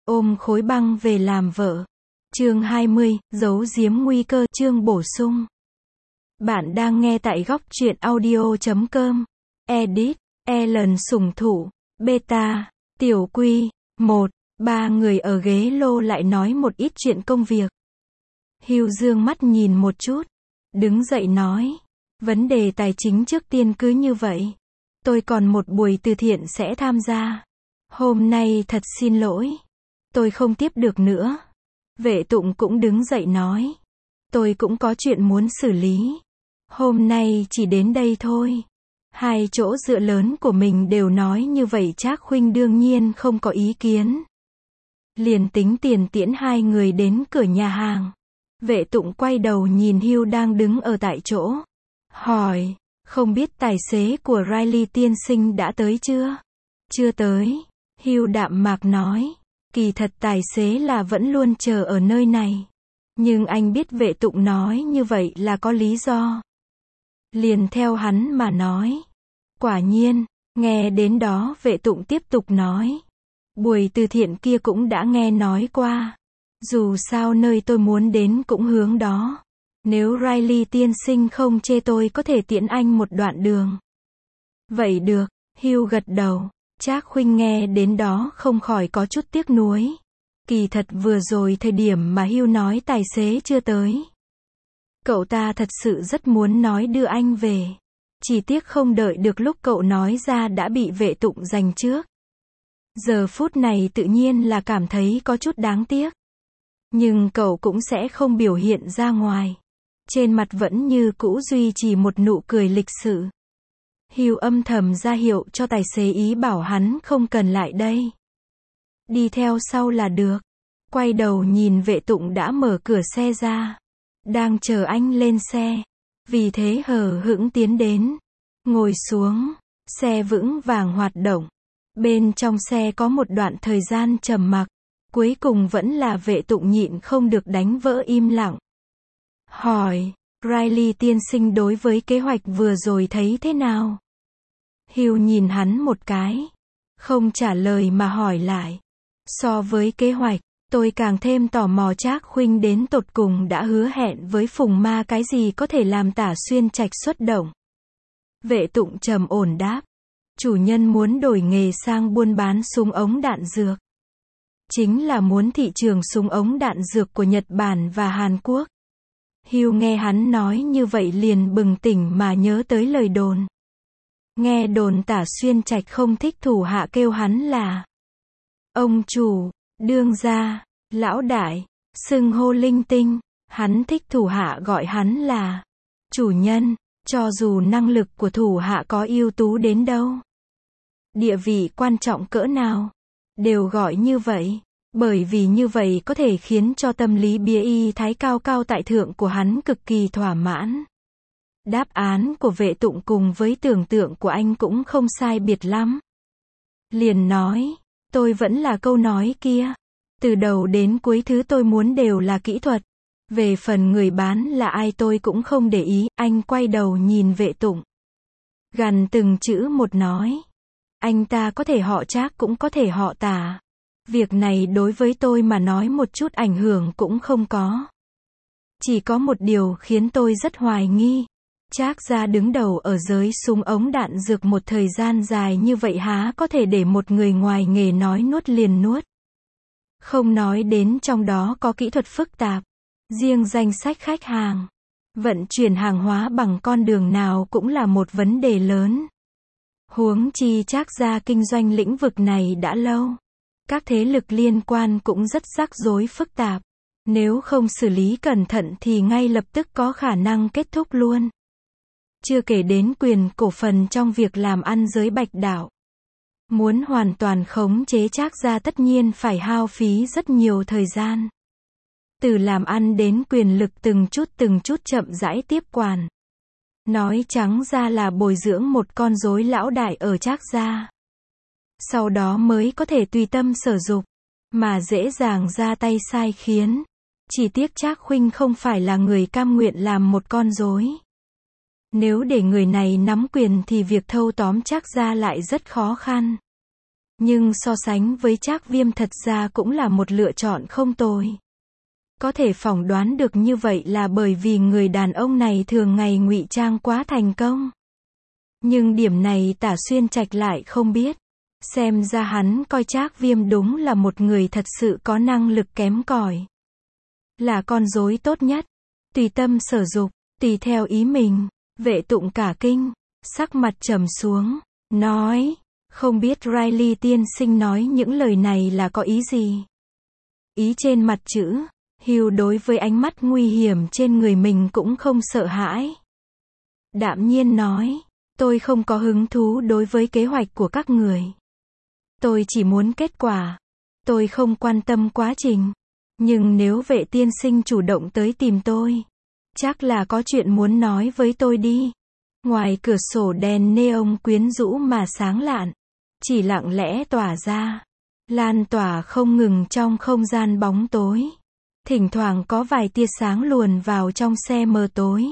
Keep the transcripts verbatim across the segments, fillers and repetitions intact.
ôm khối băng về làm vợ. Chương hai mươi, giấu giếm nguy cơ, chương bổ sung. Bạn đang nghe tại góc truyện audio chấm com. Edit, Ellen sủng thụ, beta, tiểu quy, một, ba người ở ghế lô lại nói một ít chuyện công việc. Hugh dương mắt nhìn một chút, đứng dậy nói, vấn đề tài chính trước tiên cứ như vậy. Tôi còn một buổi từ thiện sẽ tham gia. Hôm nay thật xin lỗi. Tôi không tiếp được nữa. Vệ Tụng cũng đứng dậy nói. Tôi cũng có chuyện muốn xử lý. Hôm nay chỉ đến đây thôi. Hai chỗ dựa lớn của mình đều nói như vậy, Trác Khuynh đương nhiên không có ý kiến. Liền tính tiền tiễn hai người đến cửa nhà hàng. Vệ Tụng quay đầu nhìn Hugh đang đứng ở tại chỗ. Hỏi, không biết tài xế của Riley tiên sinh đã tới chưa? Chưa tới. Hugh đạm mạc nói. Kỳ thật tài xế là vẫn luôn chờ ở nơi này. Nhưng anh biết Vệ Tụng nói như vậy là có lý do. Liền theo hắn mà nói. Quả nhiên, nghe đến đó Vệ Tụng tiếp tục nói. Buổi từ thiện kia cũng đã nghe nói qua. Dù sao nơi tôi muốn đến cũng hướng đó. Nếu Riley tiên sinh không chê tôi có thể tiễn anh một đoạn đường. Vậy được, Hugh gật đầu. Trác Khuynh nghe đến đó không khỏi có chút tiếc nuối. Kỳ thật vừa rồi thời điểm mà Hugh nói tài xế chưa tới. Cậu ta thật sự rất muốn nói đưa anh về. Chỉ tiếc không đợi được lúc cậu nói ra đã bị Vệ Tụng giành trước. Giờ phút này tự nhiên là cảm thấy có chút đáng tiếc. Nhưng cậu cũng sẽ không biểu hiện ra ngoài. Trên mặt vẫn như cũ duy trì một nụ cười lịch sự. Hugh âm thầm ra hiệu cho tài xế ý bảo hắn không cần lại đây. Đi theo sau là được. Quay đầu nhìn Vệ Tụng đã mở cửa xe ra. Đang chờ anh lên xe. Vì thế hờ hững tiến đến. Ngồi xuống. Xe vững vàng hoạt động. Bên trong xe có một đoạn thời gian trầm mặc. Cuối cùng vẫn là Vệ Tụng nhịn không được đánh vỡ im lặng. Hỏi, Riley tiên sinh đối với kế hoạch vừa rồi thấy thế nào? Hugh nhìn hắn một cái. Không trả lời mà hỏi lại. So với kế hoạch, tôi càng thêm tò mò Trác Khuynh đến tột cùng đã hứa hẹn với Phùng Ma cái gì có thể làm Tả Xuyên Trạch xuất động. Vệ Tụng trầm ổn đáp. Chủ nhân muốn đổi nghề sang buôn bán súng ống đạn dược. Chính là muốn thị trường súng ống đạn dược của Nhật Bản và Hàn Quốc. Hugh nghe hắn nói như vậy liền bừng tỉnh mà nhớ tới lời đồn. Nghe đồn Tả Xuyên Trạch không thích thủ hạ kêu hắn là ông chủ, đương gia, lão đại, xưng hô linh tinh. Hắn thích thủ hạ gọi hắn là chủ nhân, cho dù năng lực của thủ hạ có ưu tú đến đâu, địa vị quan trọng cỡ nào, đều gọi như vậy. Bởi vì như vậy có thể khiến cho tâm lý bia y thái cao cao tại thượng của hắn cực kỳ thỏa mãn. Đáp án của Vệ Tụng cùng với tưởng tượng của anh cũng không sai biệt lắm. Liền nói, tôi vẫn là câu nói kia. Từ đầu đến cuối thứ tôi muốn đều là kỹ thuật. Về phần người bán là ai tôi cũng không để ý. Anh quay đầu nhìn Vệ Tụng. Gằn từng chữ một nói. Anh ta có thể họ Trác cũng có thể họ Tả. Việc này đối với tôi mà nói một chút ảnh hưởng cũng không có. Chỉ có một điều khiến tôi rất hoài nghi. Trác gia đứng đầu ở giới súng ống đạn dược một thời gian dài như vậy há có thể để một người ngoài nghề nói nuốt liền nuốt. Không nói đến trong đó có kỹ thuật phức tạp. Riêng danh sách khách hàng. Vận chuyển hàng hóa bằng con đường nào cũng là một vấn đề lớn. Huống chi Trác gia kinh doanh lĩnh vực này đã lâu. Các thế lực liên quan cũng rất rắc rối phức tạp. Nếu không xử lý cẩn thận thì ngay lập tức có khả năng kết thúc luôn. Chưa kể đến quyền cổ phần trong việc làm ăn giới Bạch Đảo. Muốn hoàn toàn khống chế Trác gia tất nhiên phải hao phí rất nhiều thời gian. Từ làm ăn đến quyền lực từng chút từng chút chậm rãi tiếp quản. Nói trắng ra là bồi dưỡng một con rối lão đại ở Trác gia. Sau đó mới có thể tùy tâm sở dục, mà dễ dàng ra tay sai khiến. Chỉ tiếc Trác Khuynh không phải là người cam nguyện làm một con rối. Nếu để người này nắm quyền thì việc thâu tóm Trác gia lại rất khó khăn. Nhưng so sánh với Trác Viêm thật ra cũng là một lựa chọn không tồi. Có thể phỏng đoán được như vậy là bởi vì người đàn ông này thường ngày ngụy trang quá thành công. Nhưng điểm này Tả Xuyên Trạch lại không biết. Xem ra hắn coi Trác Viêm đúng là một người thật sự có năng lực kém cỏi. Là con rối tốt nhất. Tùy tâm sở dục, tùy theo ý mình. Vệ Tụng cả kinh, sắc mặt trầm xuống, nói, không biết Riley tiên sinh nói những lời này là có ý gì? Ý trên mặt chữ, Hugh đối với ánh mắt nguy hiểm trên người mình cũng không sợ hãi. Đạm nhiên nói, tôi không có hứng thú đối với kế hoạch của các người. Tôi chỉ muốn kết quả. Tôi không quan tâm quá trình. Nhưng nếu Vệ tiên sinh chủ động tới tìm tôi, chắc là có chuyện muốn nói với tôi đi. Ngoài cửa sổ đèn neon quyến rũ mà sáng lạn, chỉ lặng lẽ tỏa ra, lan tỏa không ngừng trong không gian bóng tối. Thỉnh thoảng có vài tia sáng luồn vào trong xe mờ tối.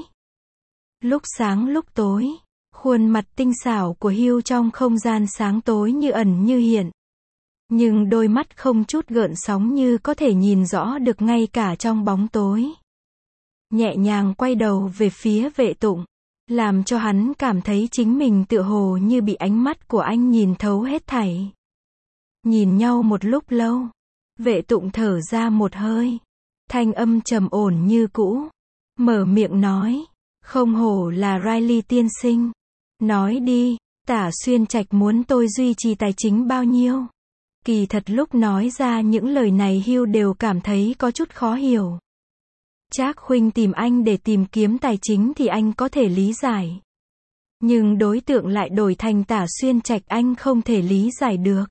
Lúc sáng lúc tối, khuôn mặt tinh xảo của Hugh trong không gian sáng tối như ẩn như hiện. Nhưng đôi mắt không chút gợn sóng như có thể nhìn rõ được ngay cả trong bóng tối. Nhẹ nhàng quay đầu về phía Vệ Tụng, làm cho hắn cảm thấy chính mình tựa hồ như bị ánh mắt của anh nhìn thấu hết thảy. Nhìn nhau một lúc lâu, Vệ Tụng thở ra một hơi, thanh âm trầm ổn như cũ, mở miệng nói, không hổ là Riley tiên sinh. Nói đi, Tả Xuyên Trạch muốn tôi duy trì tài chính bao nhiêu? Kỳ thật lúc nói ra những lời này Hugh đều cảm thấy có chút khó hiểu. Trác Khuynh tìm anh để tìm kiếm tài chính thì anh có thể lý giải. Nhưng đối tượng lại đổi thành Tả Xuyên Trạch anh không thể lý giải được.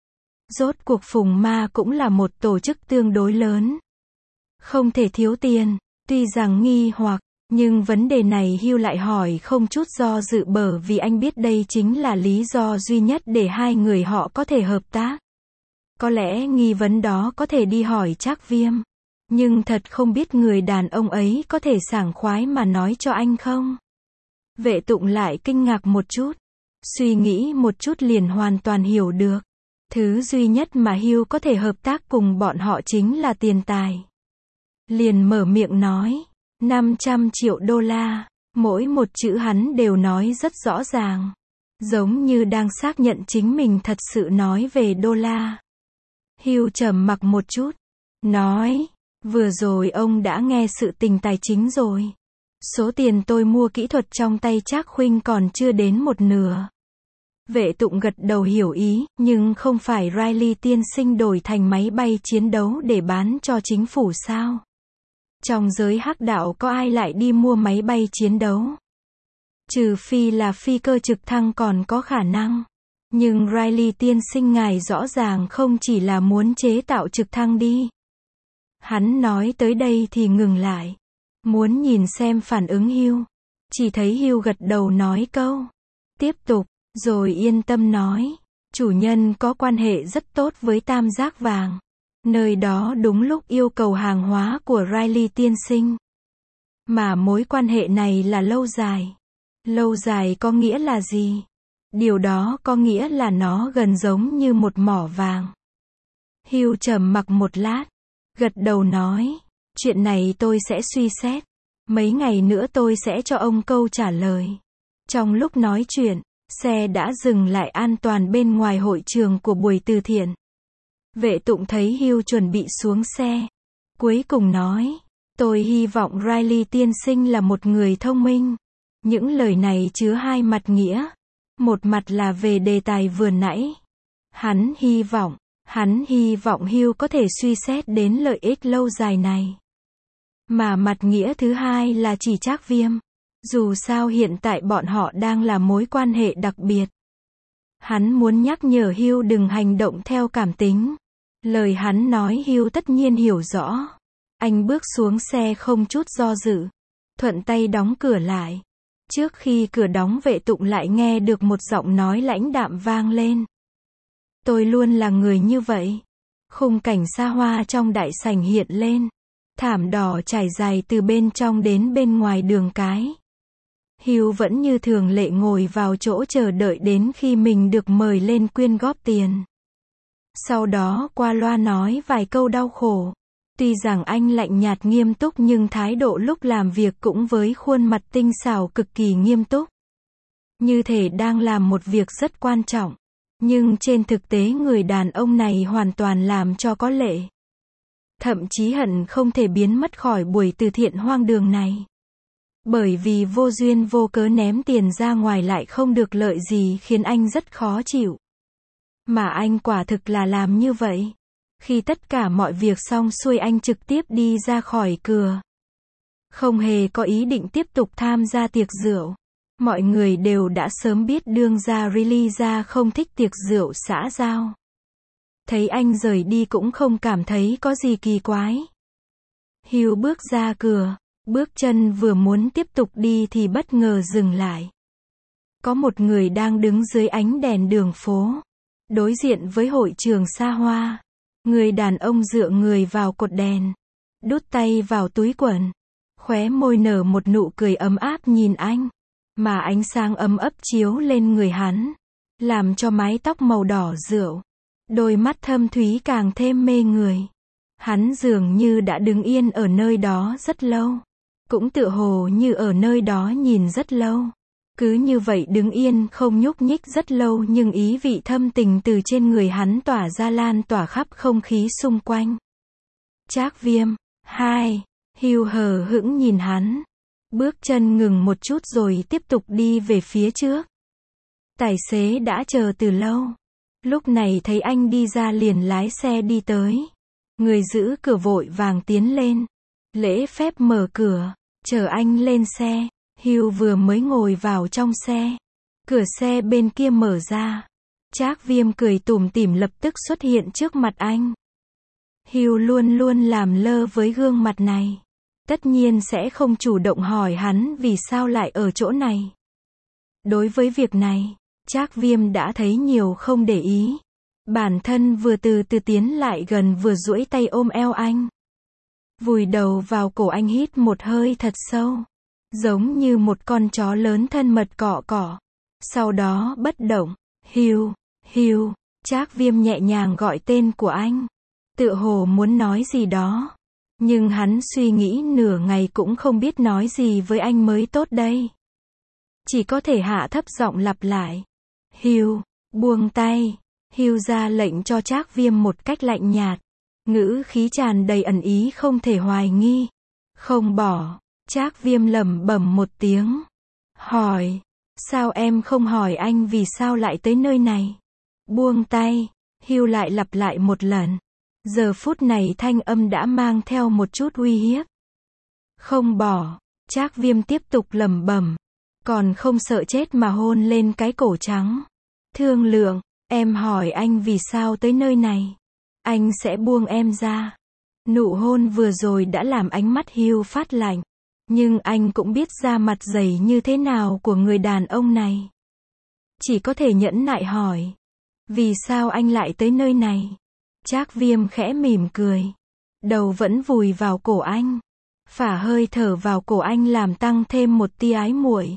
Rốt cuộc Phùng Ma cũng là một tổ chức tương đối lớn. Không thể thiếu tiền, tuy rằng nghi hoặc, nhưng vấn đề này Hugh lại hỏi không chút do dự bởi vì anh biết đây chính là lý do duy nhất để hai người họ có thể hợp tác. Có lẽ nghi vấn đó có thể đi hỏi Trác Viêm. Nhưng thật không biết người đàn ông ấy có thể sảng khoái mà nói cho anh không? Vệ Tụng lại kinh ngạc một chút. Suy nghĩ một chút liền hoàn toàn hiểu được. Thứ duy nhất mà Hugh có thể hợp tác cùng bọn họ chính là tiền tài. Liền mở miệng nói. năm trăm triệu đô la. Mỗi một chữ hắn đều nói rất rõ ràng. Giống như đang xác nhận chính mình thật sự nói về đô la. Hugh trầm mặc một chút. Nói. Vừa rồi ông đã nghe sự tình tài chính rồi. Số tiền tôi mua kỹ thuật trong tay Trác Khuynh còn chưa đến một nửa. Vệ Tụng gật đầu hiểu ý, nhưng không phải Riley tiên sinh đổi thành máy bay chiến đấu để bán cho chính phủ sao? Trong giới hắc đạo có ai lại đi mua máy bay chiến đấu? Trừ phi là phi cơ trực thăng còn có khả năng. Nhưng Riley tiên sinh ngài rõ ràng không chỉ là muốn chế tạo trực thăng đi. Hắn nói tới đây thì ngừng lại. Muốn nhìn xem phản ứng Hugh. Chỉ thấy Hugh gật đầu nói câu. Tiếp tục, rồi yên tâm nói. Chủ nhân có quan hệ rất tốt với Tam Giác Vàng. Nơi đó đúng lúc yêu cầu hàng hóa của Riley tiên sinh. Mà mối quan hệ này là lâu dài. Lâu dài có nghĩa là gì? Điều đó có nghĩa là nó gần giống như một mỏ vàng. Hugh trầm mặc một lát. Gật đầu nói, chuyện này tôi sẽ suy xét. Mấy ngày nữa tôi sẽ cho ông câu trả lời. Trong lúc nói chuyện, xe đã dừng lại an toàn bên ngoài hội trường của buổi từ thiện. Vệ Tụng thấy Hugh chuẩn bị xuống xe. Cuối cùng nói, tôi hy vọng Riley tiên sinh là một người thông minh. Những lời này chứa hai mặt nghĩa. Một mặt là về đề tài vừa nãy. Hắn hy vọng. Hắn hy vọng Hugh có thể suy xét đến lợi ích lâu dài này. Mà mặt nghĩa thứ hai là chỉ Trác Viêm. Dù sao hiện tại bọn họ đang là mối quan hệ đặc biệt. Hắn muốn nhắc nhở Hugh đừng hành động theo cảm tính. Lời hắn nói Hugh tất nhiên hiểu rõ. Anh bước xuống xe không chút do dự. Thuận tay đóng cửa lại. Trước khi cửa đóng Vệ Tụng lại nghe được một giọng nói lãnh đạm vang lên. Tôi luôn là người như vậy. Khung cảnh xa hoa trong đại sảnh hiện lên. Thảm đỏ trải dài từ bên trong đến bên ngoài đường cái. Hugh vẫn như thường lệ ngồi vào chỗ chờ đợi đến khi mình được mời lên quyên góp tiền. Sau đó qua loa nói vài câu đau khổ. Tuy rằng anh lạnh nhạt nghiêm túc nhưng thái độ lúc làm việc cũng với khuôn mặt tinh xảo cực kỳ nghiêm túc. Như thể đang làm một việc rất quan trọng. Nhưng trên thực tế người đàn ông này hoàn toàn làm cho có lệ. Thậm chí hận không thể biến mất khỏi buổi từ thiện hoang đường này. Bởi vì vô duyên vô cớ ném tiền ra ngoài lại không được lợi gì khiến anh rất khó chịu. Mà anh quả thực là làm như vậy. Khi tất cả mọi việc xong xuôi anh trực tiếp đi ra khỏi cửa. Không hề có ý định tiếp tục tham gia tiệc rượu. Mọi người đều đã sớm biết đương gia Riley gia không thích tiệc rượu xã giao. Thấy anh rời đi cũng không cảm thấy có gì kỳ quái. Hugh bước ra cửa, bước chân vừa muốn tiếp tục đi thì bất ngờ dừng lại. Có một người đang đứng dưới ánh đèn đường phố, đối diện với hội trường xa hoa. Người đàn ông dựa người vào cột đèn, đút tay vào túi quần, khóe môi nở một nụ cười ấm áp nhìn anh, mà ánh sáng ấm ấp chiếu lên người hắn, làm cho mái tóc màu đỏ rượu, đôi mắt thâm thúy càng thêm mê người. Hắn dường như đã đứng yên ở nơi đó rất lâu, cũng tựa hồ như ở nơi đó nhìn rất lâu. Cứ như vậy đứng yên không nhúc nhích rất lâu nhưng ý vị thâm tình từ trên người hắn tỏa ra lan tỏa khắp không khí xung quanh. Trác Viêm, hai, Hugh hờ hững nhìn hắn. Bước chân ngừng một chút rồi tiếp tục đi về phía trước. Tài xế đã chờ từ lâu. Lúc này thấy anh đi ra liền lái xe đi tới. Người giữ cửa vội vàng tiến lên. Lễ phép mở cửa, chờ anh lên xe. Hugh vừa mới ngồi vào trong xe. Cửa xe bên kia mở ra. Trác Viêm cười tủm tỉm lập tức xuất hiện trước mặt anh. Hugh luôn luôn làm lơ với gương mặt này. Tất nhiên sẽ không chủ động hỏi hắn vì sao lại ở chỗ này. Đối với việc này, Trác Viêm đã thấy nhiều không để ý. Bản thân vừa từ từ tiến lại gần vừa duỗi tay ôm eo anh. Vùi đầu vào cổ anh hít một hơi thật sâu. Giống như một con chó lớn thân mật cọ cọ. Sau đó bất động. Hugh, Hugh, Trác Viêm nhẹ nhàng gọi tên của anh. Tựa hồ muốn nói gì đó. Nhưng hắn suy nghĩ nửa ngày cũng không biết nói gì với anh mới tốt đây. Chỉ có thể hạ thấp giọng lặp lại. Hugh, buông tay. Hugh ra lệnh cho Trác Viêm một cách lạnh nhạt. Ngữ khí tràn đầy ẩn ý không thể hoài nghi. Không bỏ. Trác Viêm lẩm bẩm một tiếng. Hỏi. Sao em không hỏi anh vì sao lại tới nơi này? Buông tay. Hugh lại lặp lại một lần. Giờ phút này thanh âm đã mang theo một chút uy hiếp. Không bỏ. Trác Viêm tiếp tục lẩm bẩm. Còn không sợ chết mà hôn lên cái cổ trắng. Thương lượng. Em hỏi anh vì sao tới nơi này. Anh sẽ buông em ra. Nụ hôn vừa rồi đã làm ánh mắt Hugh phát lạnh. Nhưng anh cũng biết da mặt dày như thế nào của người đàn ông này. Chỉ có thể nhẫn nại hỏi. Vì sao anh lại tới nơi này? Trác Viêm khẽ mỉm cười. Đầu vẫn vùi vào cổ anh. Phả hơi thở vào cổ anh làm tăng thêm một tia ái muội.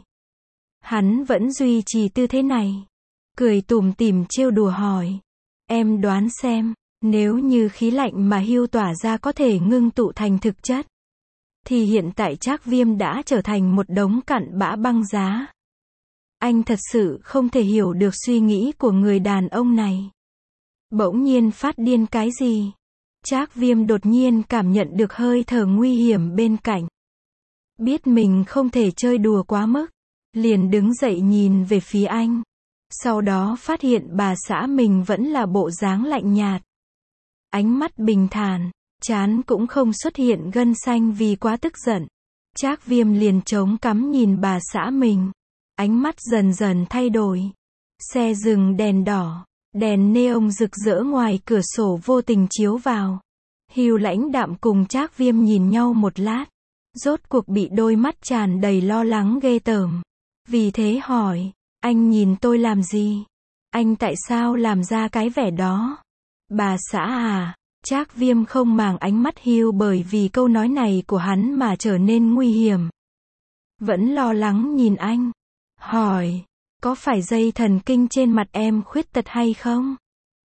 Hắn vẫn duy trì tư thế này. Cười tủm tỉm trêu đùa hỏi. Em đoán xem, nếu như khí lạnh mà Hugh tỏa ra có thể ngưng tụ thành thực chất. Thì hiện tại Trác Viêm đã trở thành một đống cặn bã băng giá. Anh thật sự không thể hiểu được suy nghĩ của người đàn ông này. Bỗng nhiên phát điên cái gì? Trác Viêm đột nhiên cảm nhận được hơi thở nguy hiểm bên cạnh. Biết mình không thể chơi đùa quá mức. Liền đứng dậy nhìn về phía anh. Sau đó phát hiện bà xã mình vẫn là bộ dáng lạnh nhạt. Ánh mắt bình thản. Trán cũng không xuất hiện gân xanh vì quá tức giận. Trác Viêm liền chống cằm nhìn bà xã mình. Ánh mắt dần dần thay đổi. Xe dừng đèn đỏ. Đèn neon rực rỡ ngoài cửa sổ vô tình chiếu vào. Hugh lãnh đạm cùng Trác Viêm nhìn nhau một lát. Rốt cuộc bị đôi mắt tràn đầy lo lắng ghê tởm. Vì thế hỏi. Anh nhìn tôi làm gì? Anh tại sao làm ra cái vẻ đó? Bà xã à? Trác Viêm không màng ánh mắt Hugh bởi vì câu nói này của hắn mà trở nên nguy hiểm. Vẫn lo lắng nhìn anh. Hỏi. Có phải dây thần kinh trên mặt em khuyết tật hay không?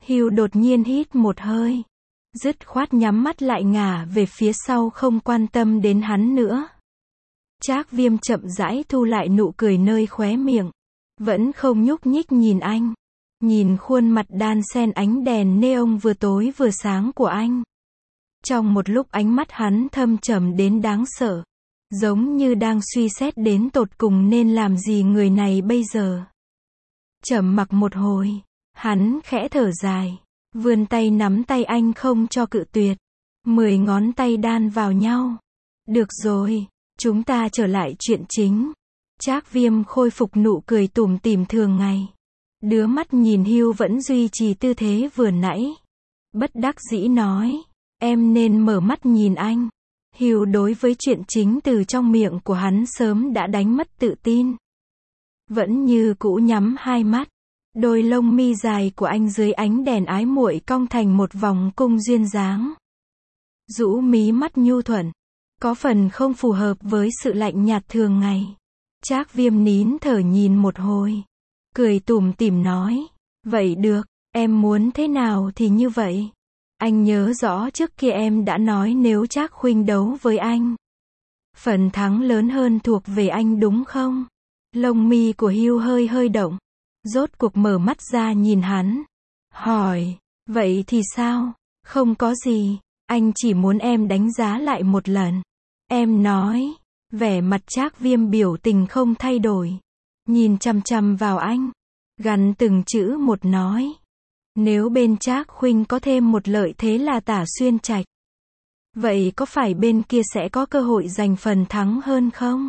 Hugh đột nhiên hít một hơi. Dứt khoát nhắm mắt lại ngả về phía sau không quan tâm đến hắn nữa. Trác Viêm chậm rãi thu lại nụ cười nơi khóe miệng. Vẫn không nhúc nhích nhìn anh. Nhìn khuôn mặt đan xen ánh đèn neon vừa tối vừa sáng của anh. Trong một lúc ánh mắt hắn thâm trầm đến đáng sợ. Giống như đang suy xét đến tột cùng nên làm gì người này bây giờ. Trầm mặc một hồi. Hắn khẽ thở dài. Vươn tay nắm tay anh không cho cự tuyệt. Mười ngón tay đan vào nhau. Được rồi, chúng ta trở lại chuyện chính. Trác Viêm khôi phục nụ cười tủm tỉm thường ngày. Đứa mắt nhìn Hugh vẫn duy trì tư thế vừa nãy. Bất đắc dĩ nói. Em nên mở mắt nhìn anh. Hugh đối với chuyện chính từ trong miệng của hắn sớm đã đánh mất tự tin. Vẫn như cũ nhắm hai mắt. Đôi lông mi dài của anh dưới ánh đèn ái muội cong thành một vòng cung duyên dáng. Rũ mí mắt nhu thuận. Có phần không phù hợp với sự lạnh nhạt thường ngày. Trác Viêm nín thở nhìn một hồi. Cười tủm tỉm nói. Vậy được, em muốn thế nào thì như vậy. Anh nhớ rõ trước kia em đã nói nếu Trác huynh đấu với anh. Phần thắng lớn hơn thuộc về anh đúng không? Lông mi của Hugh hơi hơi động. Rốt cuộc mở mắt ra nhìn hắn. Hỏi, vậy thì sao? Không có gì, anh chỉ muốn em đánh giá lại một lần. Em nói, vẻ mặt Trác Viêm biểu tình không thay đổi. Nhìn chằm chằm vào anh. Gằn từng chữ một nói. Nếu bên Trác huynh có thêm một lợi thế là Tả Xuyên Trạch. Vậy có phải bên kia sẽ có cơ hội giành phần thắng hơn không?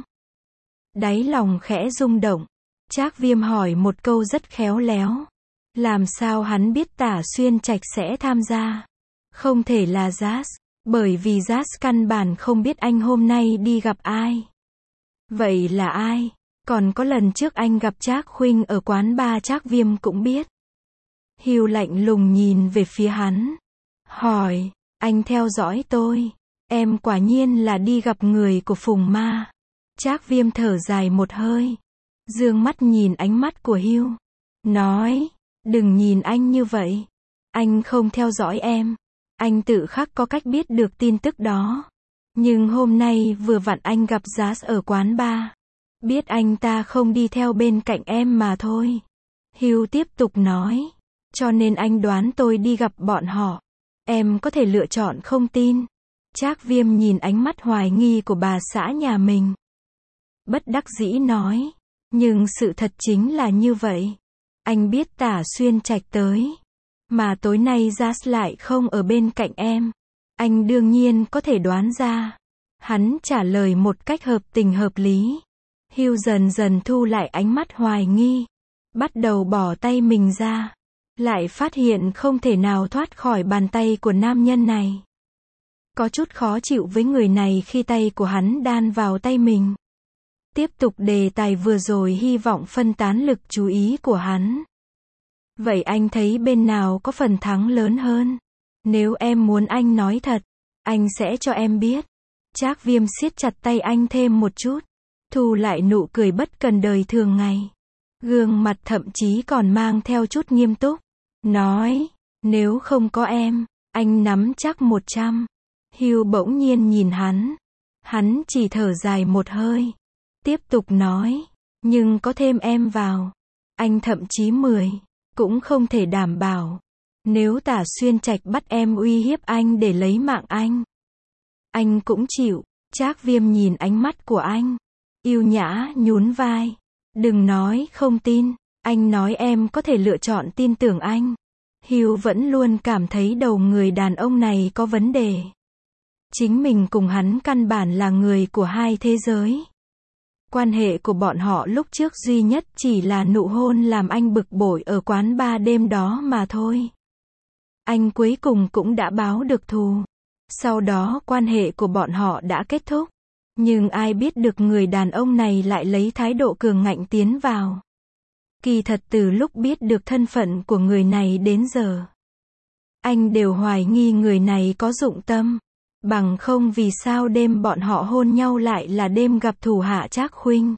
Đáy lòng khẽ rung động. Trác Viêm hỏi một câu rất khéo léo. Làm sao hắn biết Tả Xuyên Trạch sẽ tham gia? Không thể là Jazz, bởi vì Jazz căn bản không biết anh hôm nay đi gặp ai. Vậy là ai? Còn có lần trước anh gặp Trác huynh ở quán bar Trác Viêm cũng biết. Hugh lạnh lùng nhìn về phía hắn. Hỏi, anh theo dõi tôi. Em quả nhiên là đi gặp người của Phùng Ma. Trác Viêm thở dài một hơi. Dương mắt nhìn ánh mắt của Hugh. Nói, đừng nhìn anh như vậy. Anh không theo dõi em. Anh tự khắc có cách biết được tin tức đó. Nhưng hôm nay vừa vặn anh gặp Jazz ở quán bar. Biết anh ta không đi theo bên cạnh em mà thôi. Hugh tiếp tục nói. Cho nên anh đoán tôi đi gặp bọn họ. Em có thể lựa chọn không tin. Trác Viêm nhìn ánh mắt hoài nghi của bà xã nhà mình. Bất đắc dĩ nói. Nhưng sự thật chính là như vậy. Anh biết Tả Xuyên Trạch tới. Mà tối nay Jazz lại không ở bên cạnh em. Anh đương nhiên có thể đoán ra. Hắn trả lời một cách hợp tình hợp lý. Hugh dần dần thu lại ánh mắt hoài nghi. Bắt đầu bỏ tay mình ra. Lại phát hiện không thể nào thoát khỏi bàn tay của nam nhân này. Có chút khó chịu với người này khi tay của hắn đan vào tay mình. Tiếp tục đề tài vừa rồi hy vọng phân tán lực chú ý của hắn. Vậy anh thấy bên nào có phần thắng lớn hơn? Nếu em muốn anh nói thật, anh sẽ cho em biết. Trác Viêm siết chặt tay anh thêm một chút. Thu lại nụ cười bất cần đời thường ngày. Gương mặt thậm chí còn mang theo chút nghiêm túc. Nói, nếu không có em, anh nắm chắc một trăm. Hugh bỗng nhiên nhìn hắn. Hắn chỉ thở dài một hơi. Tiếp tục nói, nhưng có thêm em vào. Anh thậm chí mười. Cũng không thể đảm bảo. Nếu Tả Xuyên Trạch bắt em uy hiếp anh để lấy mạng anh. Anh cũng chịu. Trác Viêm nhìn ánh mắt của anh. Yêu nhã nhún vai. Đừng nói không tin. Anh nói em có thể lựa chọn tin tưởng anh. Hugh vẫn luôn cảm thấy đầu người đàn ông này có vấn đề. Chính mình cùng hắn căn bản là người của hai thế giới. Quan hệ của bọn họ lúc trước duy nhất chỉ là nụ hôn làm anh bực bội ở quán bar đêm đó mà thôi. Anh cuối cùng cũng đã báo được thù. Sau đó quan hệ của bọn họ đã kết thúc. Nhưng ai biết được người đàn ông này lại lấy thái độ cường ngạnh tiến vào. Kỳ thật từ lúc biết được thân phận của người này đến giờ, anh đều hoài nghi người này có dụng tâm. Bằng không vì sao đêm bọn họ hôn nhau lại là đêm gặp thủ hạ Trác huynh.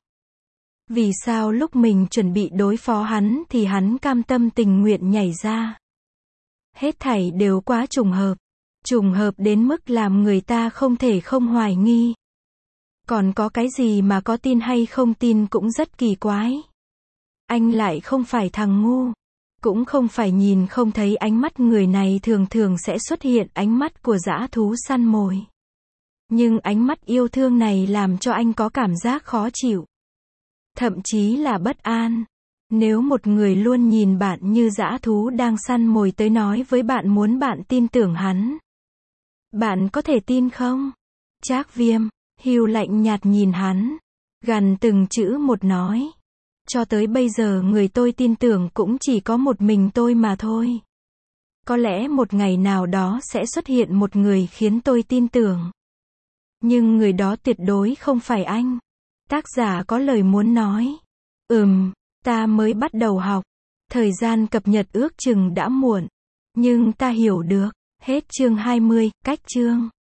Vì sao lúc mình chuẩn bị đối phó hắn thì hắn cam tâm tình nguyện nhảy ra. Hết thảy đều quá trùng hợp. Trùng hợp đến mức làm người ta không thể không hoài nghi. Còn có cái gì mà có tin hay không tin cũng rất kỳ quái. Anh lại không phải thằng ngu. Cũng không phải nhìn không thấy ánh mắt người này thường thường sẽ xuất hiện ánh mắt của dã thú săn mồi. Nhưng ánh mắt yêu thương này làm cho anh có cảm giác khó chịu. Thậm chí là bất an. Nếu một người luôn nhìn bạn như dã thú đang săn mồi tới nói với bạn muốn bạn tin tưởng hắn. Bạn có thể tin không? Trác Viêm, Hugh lạnh nhạt nhìn hắn. Gằn từng chữ một nói. Cho tới bây giờ người tôi tin tưởng cũng chỉ có một mình tôi mà thôi. Có lẽ một ngày nào đó sẽ xuất hiện một người khiến tôi tin tưởng. Nhưng người đó tuyệt đối không phải anh. Tác giả có lời muốn nói. Ừm, ta mới bắt đầu học. Thời gian cập nhật ước chừng đã muộn. Nhưng ta hiểu được. Hết chương hai mươi, cách chương.